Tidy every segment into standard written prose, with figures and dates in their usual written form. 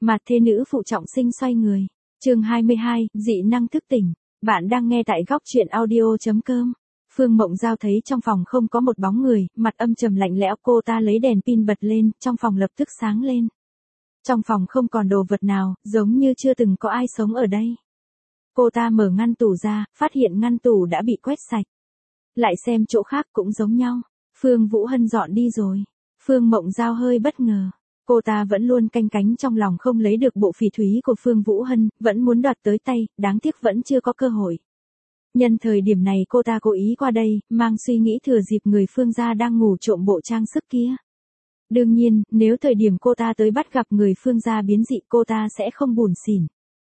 Mặt thế nữ phụ trọng sinh xoay người. Chương 22, dị năng thức tỉnh. Bạn đang nghe tại góc truyện audio.com. Phương Mộng Giao thấy trong phòng không có một bóng người, mặt âm trầm lạnh lẽo, cô ta lấy đèn pin bật lên, trong phòng lập tức sáng lên. Trong phòng không còn đồ vật nào, giống như chưa từng có ai sống ở đây. Cô ta mở ngăn tủ ra, phát hiện ngăn tủ đã bị quét sạch. Lại xem chỗ khác cũng giống nhau. Phương Vũ Hân dọn đi rồi. Phương Mộng Giao hơi bất ngờ. Cô ta vẫn luôn canh cánh trong lòng không lấy được bộ phỉ thúy của Phương Vũ Hân, vẫn muốn đoạt tới tay, đáng tiếc vẫn chưa có cơ hội. Nhân thời điểm này cô ta cố ý qua đây, mang suy nghĩ thừa dịp người Phương gia đang ngủ trộm bộ trang sức kia. Đương nhiên, nếu thời điểm cô ta tới bắt gặp người Phương gia biến dị cô ta sẽ không buồn xỉn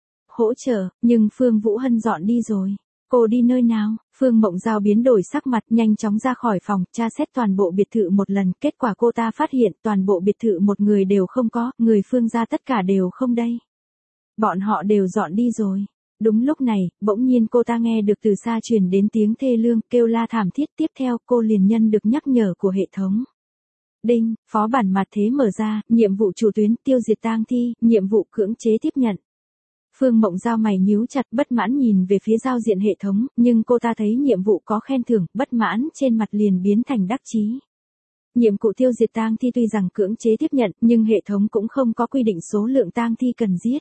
hỗ trợ, nhưng Phương Vũ Hân dọn đi rồi. Cô đi nơi nào? Phương Mộng Giao biến đổi sắc mặt, nhanh chóng ra khỏi phòng, tra xét toàn bộ biệt thự một lần, kết quả cô ta phát hiện toàn bộ biệt thự một người đều không có, người Phương gia tất cả đều không đây. Bọn họ đều dọn đi rồi. Đúng lúc này, bỗng nhiên cô ta nghe được từ xa truyền đến tiếng thê lương, kêu la thảm thiết, tiếp theo cô liền nhận được nhắc nhở của hệ thống. Đinh, phó bản mặt thế mở ra, nhiệm vụ chủ tuyến, tiêu diệt tang thi, nhiệm vụ cưỡng chế tiếp nhận. Phương Mộng Giao mày nhíu chặt, bất mãn nhìn về phía giao diện hệ thống, nhưng cô ta thấy nhiệm vụ có khen thưởng, bất mãn trên mặt liền biến thành đắc chí. Nhiệm vụ tiêu diệt tang thi tuy rằng cưỡng chế tiếp nhận, nhưng hệ thống cũng không có quy định số lượng tang thi cần giết.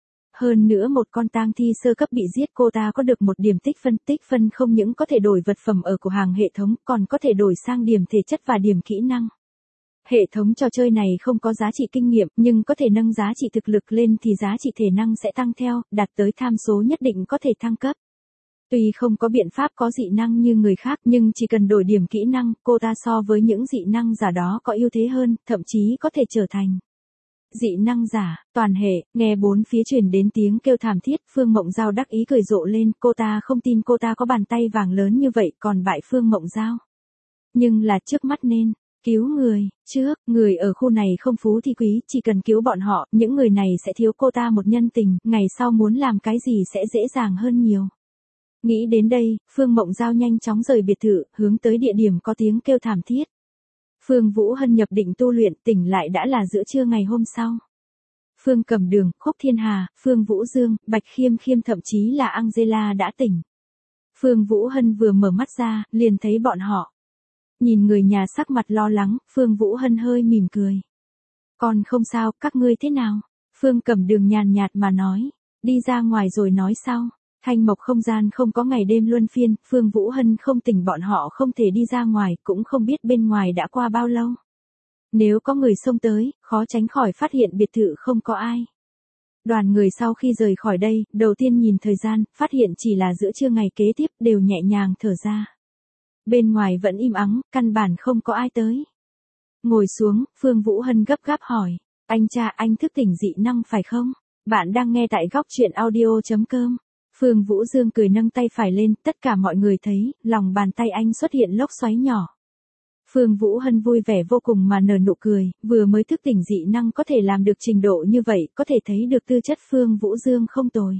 Hơn nữa một con tang thi sơ cấp bị giết cô ta có được một điểm tích phân không những có thể đổi vật phẩm ở cửa hàng hệ thống, còn có thể đổi sang điểm thể chất và điểm kỹ năng. Hệ thống trò chơi này không có giá trị kinh nghiệm, nhưng có thể nâng giá trị thực lực lên thì giá trị thể năng sẽ tăng theo, đạt tới tham số nhất định có thể thăng cấp. Tuy không có biện pháp có dị năng như người khác, nhưng chỉ cần đổi điểm kỹ năng, cô ta so với những dị năng giả đó có ưu thế hơn, thậm chí có thể trở thành dị năng giả. Toàn hệ, nghe bốn phía truyền đến tiếng kêu thảm thiết, Phương Mộng Giao đắc ý cười rộ lên, cô ta không tin cô ta có bàn tay vàng lớn như vậy, còn bại Phương Mộng Giao. Nhưng là trước mắt nên cứu người, trước, người ở khu này không phú thì quý, chỉ cần cứu bọn họ, những người này sẽ thiếu cô ta một nhân tình, ngày sau muốn làm cái gì sẽ dễ dàng hơn nhiều. Nghĩ đến đây, Phương Mộng Giao nhanh chóng rời biệt thự, hướng tới địa điểm có tiếng kêu thảm thiết. Phương Vũ Hân nhập định tu luyện, tỉnh lại đã là giữa trưa ngày hôm sau. Phương Cầm Đường, Khúc Thiên Hà, Phương Vũ Dương, Bạch Khiêm Khiêm thậm chí là Angela đã tỉnh. Phương Vũ Hân vừa mở mắt ra, liền thấy bọn họ. Nhìn người nhà sắc mặt lo lắng, Phương Vũ Hân hơi mỉm cười. Còn không sao, các ngươi thế nào? Phương Cầm Đường nhàn nhạt mà nói. Đi ra ngoài rồi nói sau. Thanh mộc không gian không có ngày đêm luân phiên, Phương Vũ Hân không tỉnh bọn họ không thể đi ra ngoài, cũng không biết bên ngoài đã qua bao lâu. Nếu có người xông tới, khó tránh khỏi phát hiện biệt thự không có ai. Đoàn người sau khi rời khỏi đây, đầu tiên nhìn thời gian, phát hiện chỉ là giữa trưa ngày kế tiếp, đều nhẹ nhàng thở ra. Bên ngoài vẫn im ắng, căn bản không có ai tới. Ngồi xuống, Phương Vũ Hân gấp gáp hỏi. Anh cha, anh thức tỉnh dị năng phải không? Bạn đang nghe tại góc truyện audio.com. Phương Vũ Dương cười nâng tay phải lên, tất cả mọi người thấy, lòng bàn tay anh xuất hiện lốc xoáy nhỏ. Phương Vũ Hân vui vẻ vô cùng mà nở nụ cười, vừa mới thức tỉnh dị năng có thể làm được trình độ như vậy, có thể thấy được tư chất Phương Vũ Dương không tồi.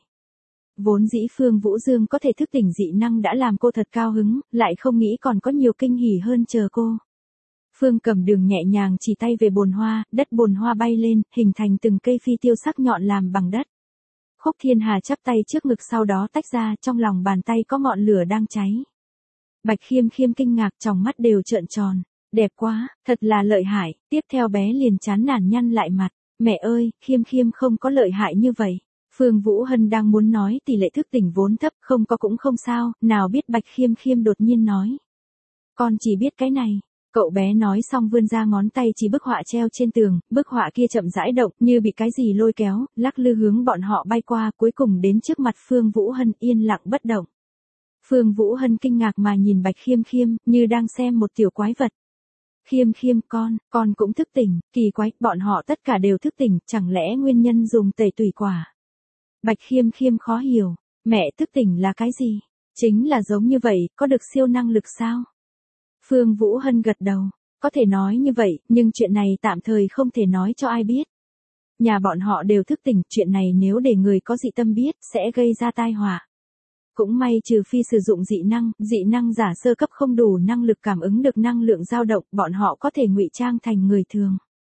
Vốn dĩ Phương Vũ Dương có thể thức tỉnh dị năng đã làm cô thật cao hứng, lại không nghĩ còn có nhiều kinh hỉ hơn chờ cô. Phương Cầm Đường nhẹ nhàng chỉ tay về bồn hoa, đất bồn hoa bay lên, hình thành từng cây phi tiêu sắc nhọn làm bằng đất. Khúc Thiên Hà chắp tay trước ngực sau đó tách ra, trong lòng bàn tay có ngọn lửa đang cháy. Bạch Khiêm Khiêm kinh ngạc, tròng mắt đều trợn tròn. Đẹp quá, thật là lợi hại. Tiếp theo bé liền chán nản nhăn lại mặt. Mẹ ơi, Khiêm Khiêm không có lợi hại như vậy. Phương Vũ Hân đang muốn nói tỷ lệ thức tỉnh vốn thấp, không có cũng không sao, nào biết Bạch Khiêm Khiêm đột nhiên nói. Con chỉ biết cái này. Cậu bé nói xong vươn ra ngón tay chỉ bức họa treo trên tường, bức họa kia chậm rãi động như bị cái gì lôi kéo, lắc lư hướng bọn họ bay qua, cuối cùng đến trước mặt Phương Vũ Hân yên lặng bất động. Phương Vũ Hân kinh ngạc mà nhìn Bạch Khiêm Khiêm, như đang xem một tiểu quái vật. Khiêm Khiêm con cũng thức tỉnh, kỳ quái, bọn họ tất cả đều thức tỉnh, chẳng lẽ nguyên nhân dùng tẩy tùy quả? Bạch Khiêm Khiêm khó hiểu, mẹ thức tỉnh là cái gì? Chính là giống như vậy, có được siêu năng lực sao? Phương Vũ Hân gật đầu, có thể nói như vậy, nhưng chuyện này tạm thời không thể nói cho ai biết. Nhà bọn họ đều thức tỉnh, chuyện này nếu để người có dị tâm biết, sẽ gây ra tai họa. Cũng may trừ phi sử dụng dị năng giả sơ cấp không đủ năng lực cảm ứng được năng lượng dao động, bọn họ có thể ngụy trang thành người thường.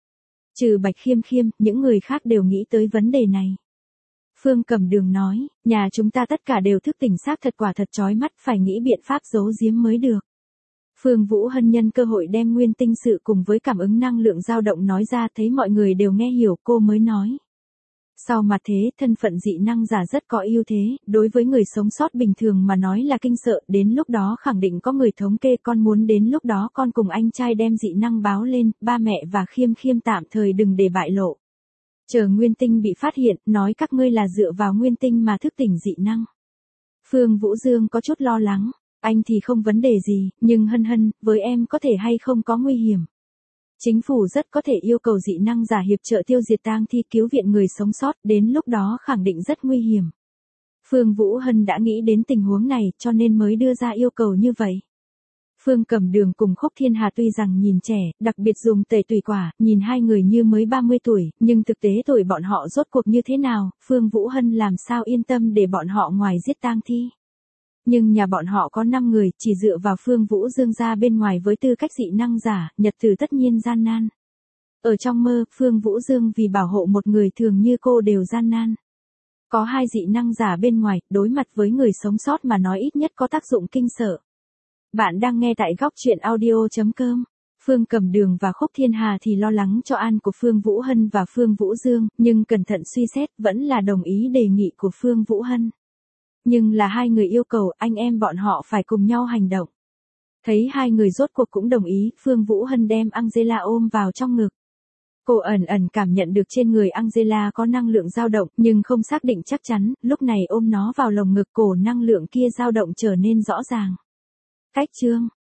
Trừ Bạch Khiêm Khiêm, những người khác đều nghĩ tới vấn đề này. Phương Cẩm Đường nói, nhà chúng ta tất cả đều thức tỉnh xác thật quả thật chói mắt, phải nghĩ biện pháp giấu giếm mới được. Phương Vũ Hân nhân cơ hội đem nguyên tinh sự cùng với cảm ứng năng lượng dao động nói ra, thấy mọi người đều nghe hiểu, cô mới nói. Sau mà thế, thân phận dị năng giả rất có ưu thế, đối với người sống sót bình thường mà nói là kinh sợ, đến lúc đó khẳng định có người thống kê, con muốn đến lúc đó con cùng anh trai đem dị năng báo lên, ba mẹ và Khiêm Khiêm tạm thời đừng để bại lộ. Chờ nguyên tinh bị phát hiện, nói các ngươi là dựa vào nguyên tinh mà thức tỉnh dị năng. Phương Vũ Dương có chút lo lắng, anh thì không vấn đề gì, nhưng Hân Hân, với em có thể hay không có nguy hiểm. Chính phủ rất có thể yêu cầu dị năng giả hiệp trợ tiêu diệt tang thi cứu viện người sống sót, đến lúc đó khẳng định rất nguy hiểm. Phương Vũ Hân đã nghĩ đến tình huống này cho nên mới đưa ra yêu cầu như vậy. Phương Cẩm Đường cùng Khúc Thiên Hà tuy rằng nhìn trẻ, đặc biệt dùng tẩy tùy quả, nhìn hai người như mới 30 tuổi, nhưng thực tế tuổi bọn họ rốt cuộc như thế nào, Phương Vũ Hân làm sao yên tâm để bọn họ ngoài giết tang thi. Nhưng nhà bọn họ có 5 người, chỉ dựa vào Phương Vũ Dương ra bên ngoài với tư cách dị năng giả, nhật tử tất nhiên gian nan. Ở trong mơ, Phương Vũ Dương vì bảo hộ một người thường như cô đều gian nan. Có 2 dị năng giả bên ngoài, đối mặt với người sống sót mà nói ít nhất có tác dụng kinh sợ. Bạn đang nghe tại góc truyện audio.com. Phương Cẩm Đường và Khúc Thiên Hà thì lo lắng cho an của Phương Vũ Hân và Phương Vũ Dương, nhưng cẩn thận suy xét vẫn là đồng ý đề nghị của Phương Vũ Hân. Nhưng là hai người yêu cầu anh em bọn họ phải cùng nhau hành động. Thấy hai người rốt cuộc cũng đồng ý, Phương Vũ Hân đem Angela ôm vào trong ngực. Cô ẩn ẩn cảm nhận được trên người Angela có năng lượng dao động, nhưng không xác định chắc chắn, lúc này ôm nó vào lồng ngực, cổ năng lượng kia dao động trở nên rõ ràng. Cách chương